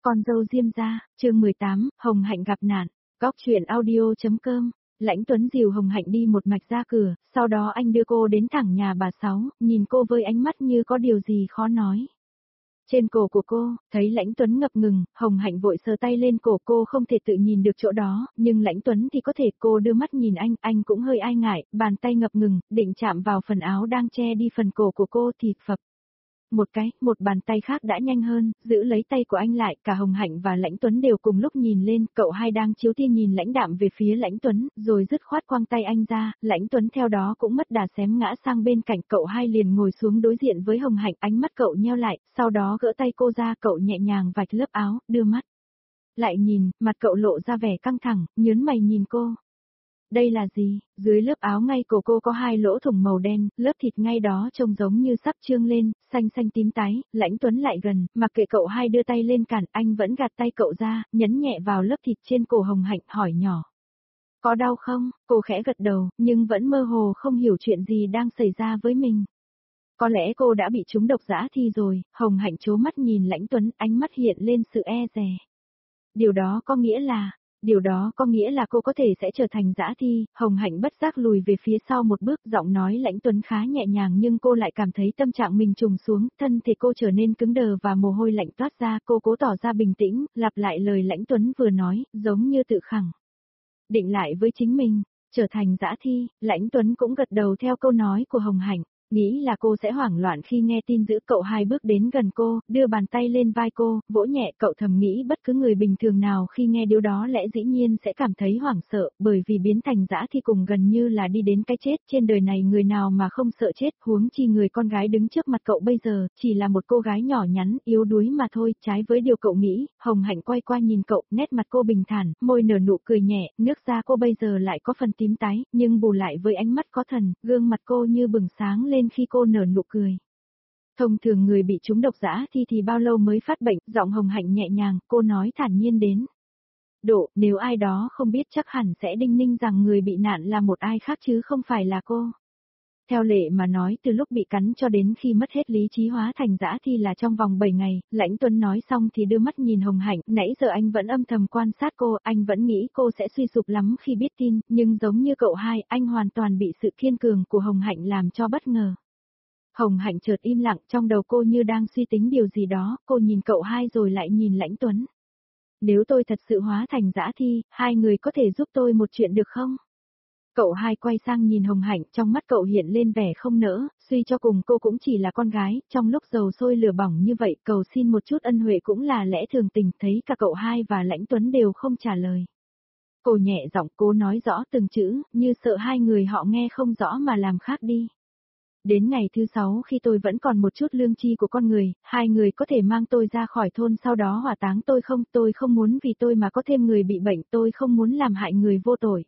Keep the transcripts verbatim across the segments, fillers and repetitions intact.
Con dâu Diêm gia, chương mười tám, Hồng Hạnh gặp nạn, góc truyện audio.com. Lãnh Tuấn dìu Hồng Hạnh đi một mạch ra cửa, sau đó anh đưa cô đến thẳng nhà bà Sáu, nhìn cô với ánh mắt như có điều gì khó nói. Trên cổ của cô, thấy Lãnh Tuấn ngập ngừng, Hồng Hạnh vội sờ tay lên cổ cô, không thể tự nhìn được chỗ đó, nhưng Lãnh Tuấn thì có thể. Cô đưa mắt nhìn anh, anh cũng hơi ai ngại, bàn tay ngập ngừng, định chạm vào phần áo đang che đi phần cổ của cô thì phập. Một cái, một bàn tay khác đã nhanh hơn, giữ lấy tay của anh lại, cả Hồng Hạnh và Lãnh Tuấn đều cùng lúc nhìn lên, cậu hai đang chiếu tia nhìn lãnh đạm về phía Lãnh Tuấn, rồi dứt khoát quăng tay anh ra, Lãnh Tuấn theo đó cũng mất đà xém ngã sang bên cạnh, cậu hai liền ngồi xuống đối diện với Hồng Hạnh, ánh mắt cậu nheo lại, sau đó gỡ tay cô ra, cậu nhẹ nhàng vạch lớp áo, đưa mắt lại nhìn, mặt cậu lộ ra vẻ căng thẳng, nhớn mày nhìn cô. Đây là gì? Dưới lớp áo ngay cổ cô có hai lỗ thủng màu đen, lớp thịt ngay đó trông giống như sắp trương lên, xanh xanh tím tái. Lãnh Tuấn lại gần, mặc kệ cậu hai đưa tay lên cản, anh vẫn gạt tay cậu ra, nhấn nhẹ vào lớp thịt trên cổ Hồng Hạnh, hỏi nhỏ. Có đau không? Cô khẽ gật đầu, nhưng vẫn mơ hồ không hiểu chuyện gì đang xảy ra với mình. Có lẽ cô đã bị trúng độc dã thi rồi. Hồng Hạnh trố mắt nhìn Lãnh Tuấn, ánh mắt hiện lên sự e dè. Điều đó có nghĩa là... Điều đó có nghĩa là cô có thể sẽ trở thành dã thi. Hồng Hạnh bất giác lùi về phía sau một bước, giọng nói Lãnh Tuấn khá nhẹ nhàng nhưng cô lại cảm thấy tâm trạng mình trùng xuống, thân thể cô trở nên cứng đờ và mồ hôi lạnh toát ra. Cô cố tỏ ra bình tĩnh, lặp lại lời Lãnh Tuấn vừa nói, giống như tự khẳng định lại với chính mình, trở thành dã thi. Lãnh Tuấn cũng gật đầu theo câu nói của Hồng Hạnh. Nghĩ là cô sẽ hoảng loạn khi nghe tin dữ, cậu hai bước đến gần cô, đưa bàn tay lên vai cô, vỗ nhẹ. Cậu thầm nghĩ bất cứ người bình thường nào khi nghe điều đó lẽ dĩ nhiên sẽ cảm thấy hoảng sợ, bởi vì biến thành dã thi cùng gần như là đi đến cái chết. Trên đời này người nào mà không sợ chết, huống chi người con gái đứng trước mặt cậu bây giờ, chỉ là một cô gái nhỏ nhắn, yếu đuối mà thôi. Trái với điều cậu nghĩ, Hồng Hạnh quay qua nhìn cậu, nét mặt cô bình thản, môi nở nụ cười nhẹ, nước da cô bây giờ lại có phần tím tái, nhưng bù lại với ánh mắt có thần, gương mặt cô như bừng sáng lên khi cô nở nụ cười. Thông thường người bị trúng độc dã thi thì bao lâu mới phát bệnh, giọng Hồng Hạnh nhẹ nhàng, cô nói thản nhiên đến. Độ, nếu ai đó không biết chắc hẳn sẽ đinh ninh rằng người bị nạn là một ai khác chứ không phải là cô. Theo lệ mà nói, từ lúc bị cắn cho đến khi mất hết lý trí hóa thành dã thi là trong vòng bảy ngày. Lãnh Tuấn nói xong thì đưa mắt nhìn Hồng Hạnh, nãy giờ anh vẫn âm thầm quan sát cô, anh vẫn nghĩ cô sẽ suy sụp lắm khi biết tin, nhưng giống như cậu hai, anh hoàn toàn bị sự kiên cường của Hồng Hạnh làm cho bất ngờ. Hồng Hạnh chợt im lặng, trong đầu cô như đang suy tính điều gì đó, cô nhìn cậu hai rồi lại nhìn Lãnh Tuấn. Nếu tôi thật sự hóa thành dã thi, hai người có thể giúp tôi một chuyện được không? Cậu hai quay sang nhìn Hồng Hạnh, trong mắt cậu hiện lên vẻ không nỡ, suy cho cùng cô cũng chỉ là con gái, trong lúc dầu sôi lửa bỏng như vậy, cầu xin một chút ân huệ cũng là lẽ thường tình. Thấy cả cậu hai và Lãnh Tuấn đều không trả lời. Cô nhẹ giọng cố nói rõ từng chữ, như sợ hai người họ nghe không rõ mà làm khác đi. Đến ngày thứ sáu khi tôi vẫn còn một chút lương tri của con người, hai người có thể mang tôi ra khỏi thôn sau đó hỏa táng tôi không? Tôi không muốn vì tôi mà có thêm người bị bệnh, tôi không muốn làm hại người vô tội.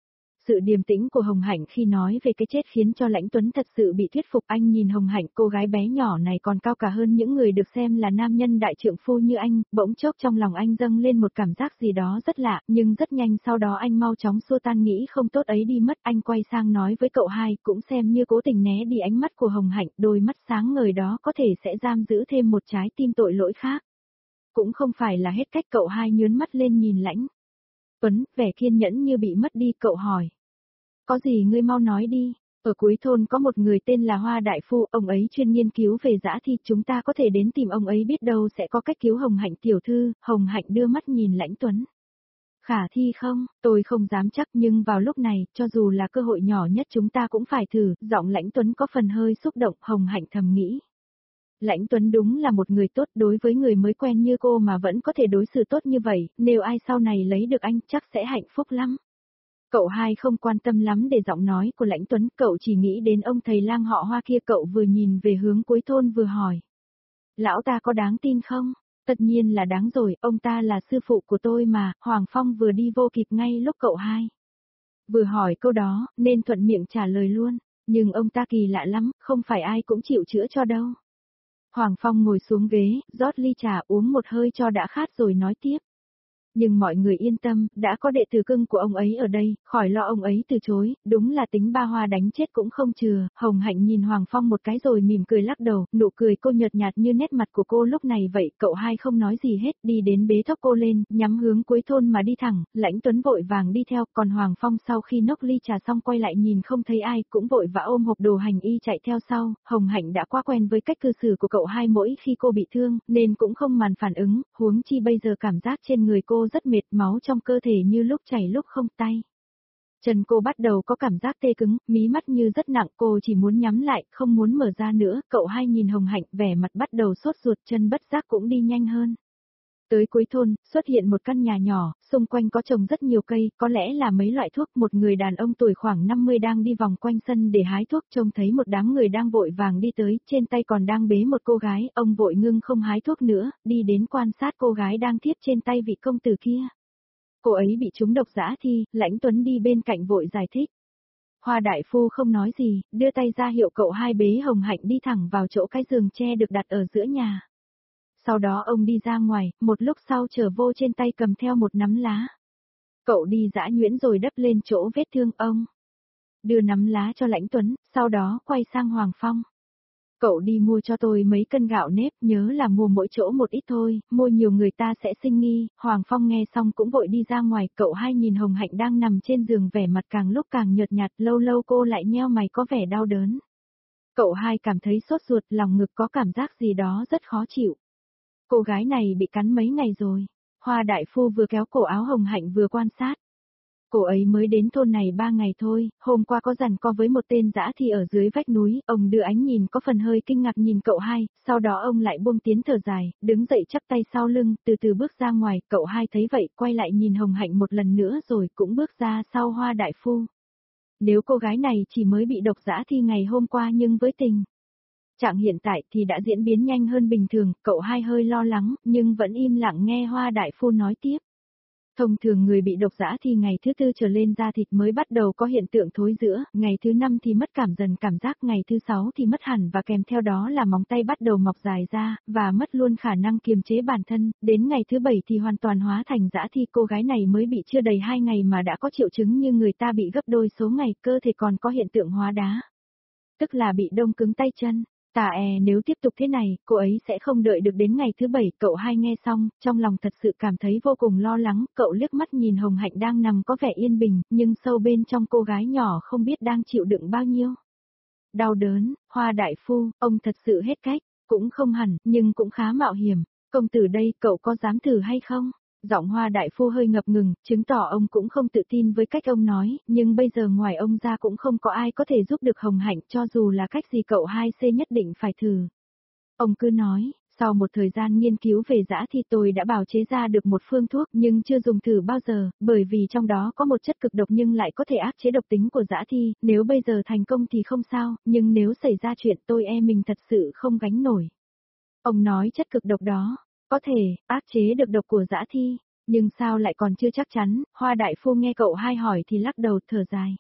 Sự điềm tĩnh của Hồng Hạnh khi nói về cái chết khiến cho Lãnh Tuấn thật sự bị thuyết phục. Anh nhìn Hồng Hạnh, cô gái bé nhỏ này còn cao cả hơn những người được xem là nam nhân đại trượng phu như anh, bỗng chốc trong lòng anh dâng lên một cảm giác gì đó rất lạ, nhưng rất nhanh sau đó anh mau chóng xua tan nghĩ không tốt ấy đi mất. Anh quay sang nói với cậu hai, cũng xem như cố tình né đi ánh mắt của Hồng Hạnh, đôi mắt sáng ngời đó có thể sẽ giam giữ thêm một trái tim tội lỗi khác. Cũng không phải là hết cách. Cậu hai nhớn mắt lên nhìn Lãnh Tuấn, vẻ kiên nhẫn như bị mất đi. Cậu hỏi. Có gì ngươi mau nói đi. Ở cuối thôn có một người tên là Hoa Đại Phu, ông ấy chuyên nghiên cứu về dã thi, chúng ta có thể đến tìm ông ấy, biết đâu sẽ có cách cứu Hồng Hạnh tiểu thư. Hồng Hạnh đưa mắt nhìn Lãnh Tuấn. Khả thi không? Tôi không dám chắc, nhưng vào lúc này, cho dù là cơ hội nhỏ nhất chúng ta cũng phải thử. Giọng Lãnh Tuấn có phần hơi xúc động. Hồng Hạnh thầm nghĩ. Lãnh Tuấn đúng là một người tốt, đối với người mới quen như cô mà vẫn có thể đối xử tốt như vậy, nếu ai sau này lấy được anh chắc sẽ hạnh phúc lắm. Cậu hai không quan tâm lắm để giọng nói của Lãnh Tuấn, cậu chỉ nghĩ đến ông thầy lang họ Hoa kia. Cậu vừa nhìn về hướng cuối thôn vừa hỏi. Lão ta có đáng tin không? Tất nhiên là đáng rồi, ông ta là sư phụ của tôi mà. Hoàng Phong vừa đi vô kịp ngay lúc cậu hai vừa hỏi câu đó, nên thuận miệng trả lời luôn. Nhưng ông ta kỳ lạ lắm, không phải ai cũng chịu chữa cho đâu. Hoàng Phong ngồi xuống ghế, rót ly trà uống một hơi cho đã khát rồi nói tiếp. Nhưng mọi người yên tâm, đã có đệ tử cưng của ông ấy ở đây, khỏi lo ông ấy từ chối, đúng là tính ba hoa đánh chết cũng không chừa. Hồng Hạnh nhìn Hoàng Phong một cái rồi mỉm cười lắc đầu, nụ cười cô nhợt nhạt như nét mặt của cô lúc này vậy. Cậu hai không nói gì hết, đi đến bế thốc cô lên, nhắm hướng cuối thôn mà đi thẳng. Lãnh Tuấn vội vàng đi theo, còn Hoàng Phong sau khi nốc ly trà xong quay lại nhìn không thấy ai, cũng vội vã ôm hộp đồ hành y chạy theo sau. Hồng Hạnh đã quá quen với cách cư xử của cậu hai mỗi khi cô bị thương, nên cũng không màn phản ứng, huống chi bây giờ cảm giác trên người cô rất mệt, máu trong cơ thể như lúc chảy lúc không tay. Chân cô bắt đầu có cảm giác tê cứng, mí mắt như rất nặng, cô chỉ muốn nhắm lại, không muốn mở ra nữa. Cậu hai nhìn Hồng Hạnh, vẻ mặt bắt đầu sốt ruột, chân bất giác cũng đi nhanh hơn. Tới cuối thôn, xuất hiện một căn nhà nhỏ, xung quanh có trồng rất nhiều cây, có lẽ là mấy loại thuốc. Một người đàn ông tuổi khoảng năm mươi đang đi vòng quanh sân để hái thuốc, trông thấy một đám người đang vội vàng đi tới, trên tay còn đang bế một cô gái, ông vội ngưng không hái thuốc nữa, đi đến quan sát cô gái đang thiếp trên tay vị công tử kia. Cô ấy bị trúng độc dã thi, Lãnh Tuấn đi bên cạnh vội giải thích. Hoa đại phu không nói gì, đưa tay ra hiệu cậu hai bế Hồng Hạnh đi thẳng vào chỗ cái giường tre được đặt ở giữa nhà. Sau đó ông đi ra ngoài, một lúc sau trở vô trên tay cầm theo một nắm lá. Cậu đi giã nhuyễn rồi đắp lên chỗ vết thương ông. Đưa nắm lá cho Lãnh Tuấn, sau đó quay sang Hoàng Phong. Cậu đi mua cho tôi mấy cân gạo nếp, nhớ là mua mỗi chỗ một ít thôi, mua nhiều người ta sẽ sinh nghi. Hoàng Phong nghe xong cũng vội đi ra ngoài, cậu hai nhìn Hồng Hạnh đang nằm trên giường vẻ mặt càng lúc càng nhợt nhạt, lâu lâu cô lại nheo mày có vẻ đau đớn. Cậu hai cảm thấy sốt ruột, lòng ngực có cảm giác gì đó rất khó chịu. Cô gái này bị cắn mấy ngày rồi. Hoa đại phu vừa kéo cổ áo Hồng Hạnh vừa quan sát. Cô ấy mới đến thôn này ba ngày thôi, hôm qua có giằng co với một tên dã thi ở dưới vách núi, ông đưa ánh nhìn có phần hơi kinh ngạc nhìn cậu hai, sau đó ông lại buông tiếng thở dài, đứng dậy chắp tay sau lưng, từ từ bước ra ngoài, cậu hai thấy vậy, quay lại nhìn Hồng Hạnh một lần nữa rồi cũng bước ra sau Hoa đại phu. Nếu cô gái này chỉ mới bị độc dã thi ngày hôm qua nhưng với tình trạng hiện tại thì đã diễn biến nhanh hơn bình thường, cậu hai hơi lo lắng, nhưng vẫn im lặng nghe Hoa đại phu nói tiếp. Thông thường người bị độc dã thì ngày thứ tư trở lên da thịt mới bắt đầu có hiện tượng thối rữa, ngày thứ năm thì mất cảm dần cảm giác, ngày thứ sáu thì mất hẳn và kèm theo đó là móng tay bắt đầu mọc dài ra, và mất luôn khả năng kiềm chế bản thân, đến ngày thứ bảy thì hoàn toàn hóa thành dã thi. Cô gái này mới bị chưa đầy hai ngày mà đã có triệu chứng như người ta bị gấp đôi số ngày, cơ thể còn có hiện tượng hóa đá. Tức là bị đông cứng tay chân. Tà e nếu tiếp tục thế này, cô ấy sẽ không đợi được đến ngày thứ bảy. Cậu hai nghe xong, trong lòng thật sự cảm thấy vô cùng lo lắng, cậu liếc mắt nhìn Hồng Hạnh đang nằm có vẻ yên bình, nhưng sâu bên trong cô gái nhỏ không biết đang chịu đựng bao nhiêu đau đớn. Hoa đại phu, ông thật sự hết cách, cũng không hẳn, nhưng cũng khá mạo hiểm. Công tử đây, cậu có dám thử hay không? Giọng Hoa đại phu hơi ngập ngừng, chứng tỏ ông cũng không tự tin với cách ông nói, nhưng bây giờ ngoài ông ra cũng không có ai có thể giúp được Hồng Hạnh, cho dù là cách gì cậu hai C nhất định phải thử. Ông cứ nói, sau một thời gian nghiên cứu về dã thì tôi đã bào chế ra được một phương thuốc nhưng chưa dùng thử bao giờ, bởi vì trong đó có một chất cực độc nhưng lại có thể áp chế độc tính của dã thi, nếu bây giờ thành công thì không sao, nhưng nếu xảy ra chuyện tôi e mình thật sự không gánh nổi. Ông nói chất cực độc đó có thể áp chế được độc của dã thi, nhưng sao lại còn chưa chắc chắn. Hoa đại phu nghe cậu hai hỏi thì lắc đầu thở dài.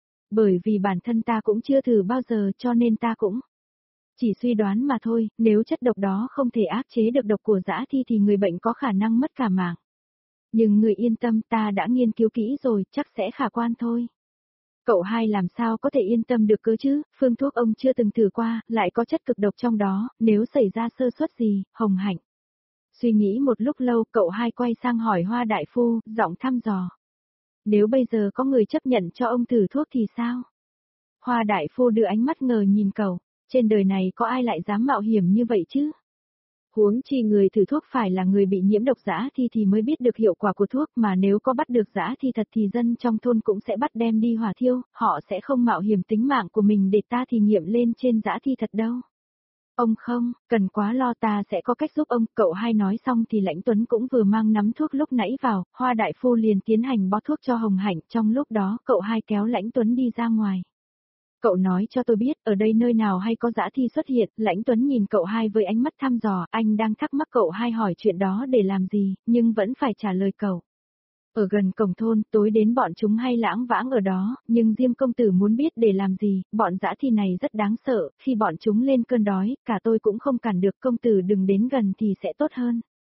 Bởi vì bản thân ta cũng chưa thử bao giờ cho nên ta cũng chỉ suy đoán mà thôi, nếu chất độc đó không thể áp chế được độc của dã thi thì người bệnh có khả năng mất cả mạng. Nhưng người yên tâm, ta đã nghiên cứu kỹ rồi, chắc sẽ khả quan thôi. Cậu hai làm sao có thể yên tâm được cơ chứ, phương thuốc ông chưa từng thử qua, lại có chất cực độc trong đó, nếu xảy ra sơ suất gì. Hồng Hạnh suy nghĩ một lúc lâu, cậu hai quay sang hỏi Hoa đại phu, giọng thăm dò. Nếu bây giờ có người chấp nhận cho ông thử thuốc thì sao? Hoa đại phu đưa ánh mắt ngờ nhìn cậu, trên đời này có ai lại dám mạo hiểm như vậy chứ? Huống chi người thử thuốc phải là người bị nhiễm độc dã thi thì mới biết được hiệu quả của thuốc, mà nếu có bắt được dã thi thật thì dân trong thôn cũng sẽ bắt đem đi hỏa thiêu, họ sẽ không mạo hiểm tính mạng của mình để ta thí nghiệm lên trên dã thi thật đâu. Ông không, cần quá lo, ta sẽ có cách giúp ông. Cậu hai nói xong thì Lãnh Tuấn cũng vừa mang nắm thuốc lúc nãy vào, Hoa đại phu liền tiến hành bó thuốc cho Hồng Hạnh, trong lúc đó cậu hai kéo Lãnh Tuấn đi ra ngoài. Cậu nói cho tôi biết, ở đây nơi nào hay có dã thi xuất hiện. Lãnh Tuấn nhìn cậu hai với ánh mắt thăm dò, anh đang thắc mắc cậu hai hỏi chuyện đó để làm gì, nhưng vẫn phải trả lời cậu. Ở gần cổng thôn, tối đến bọn chúng hay lãng vãng ở đó, nhưng Diêm công tử muốn biết để làm gì, bọn dã thi này rất đáng sợ, khi bọn chúng lên cơn đói, cả tôi cũng không cản được, công tử đừng đến gần thì sẽ tốt hơn.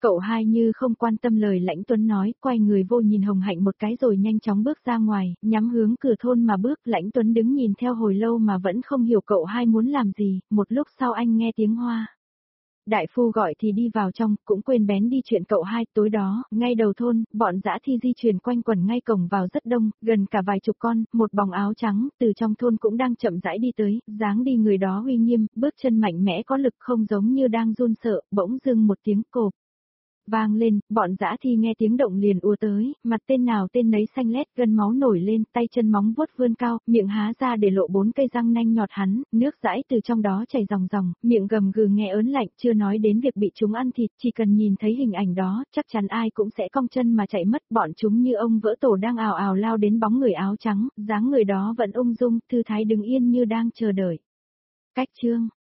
Cậu hai như không quan tâm lời Lãnh Tuấn nói, quay người vô nhìn Hồng Hạnh một cái rồi nhanh chóng bước ra ngoài, nhắm hướng cửa thôn mà bước. Lãnh Tuấn đứng nhìn theo hồi lâu mà vẫn không hiểu cậu hai muốn làm gì, một lúc sau anh nghe tiếng Hoa đại phu gọi thì đi vào trong, cũng quên bén đi chuyện cậu hai. Tối đó, ngay đầu thôn, bọn dã thi di chuyển quanh quẩn ngay cổng vào rất đông, gần cả vài chục con, một bóng áo trắng, từ trong thôn cũng đang chậm rãi đi tới, dáng đi người đó uy nghiêm, bước chân mạnh mẽ có lực không giống như đang run sợ, bỗng dưng một tiếng cộp vang lên, bọn dã thi nghe tiếng động liền ùa tới, mặt tên nào tên nấy xanh lét, gân máu nổi lên, tay chân móng vuốt vươn cao, miệng há ra để lộ bốn cây răng nanh nhọt hắn, nước dãi từ trong đó chảy ròng ròng, miệng gầm gừ nghe ớn lạnh, chưa nói đến việc bị chúng ăn thịt, chỉ cần nhìn thấy hình ảnh đó, chắc chắn ai cũng sẽ cong chân mà chạy mất. Bọn chúng như ông vỡ tổ đang ào ào lao đến bóng người áo trắng, dáng người đó vẫn ung dung, thư thái đứng yên như đang chờ đợi. Cách chương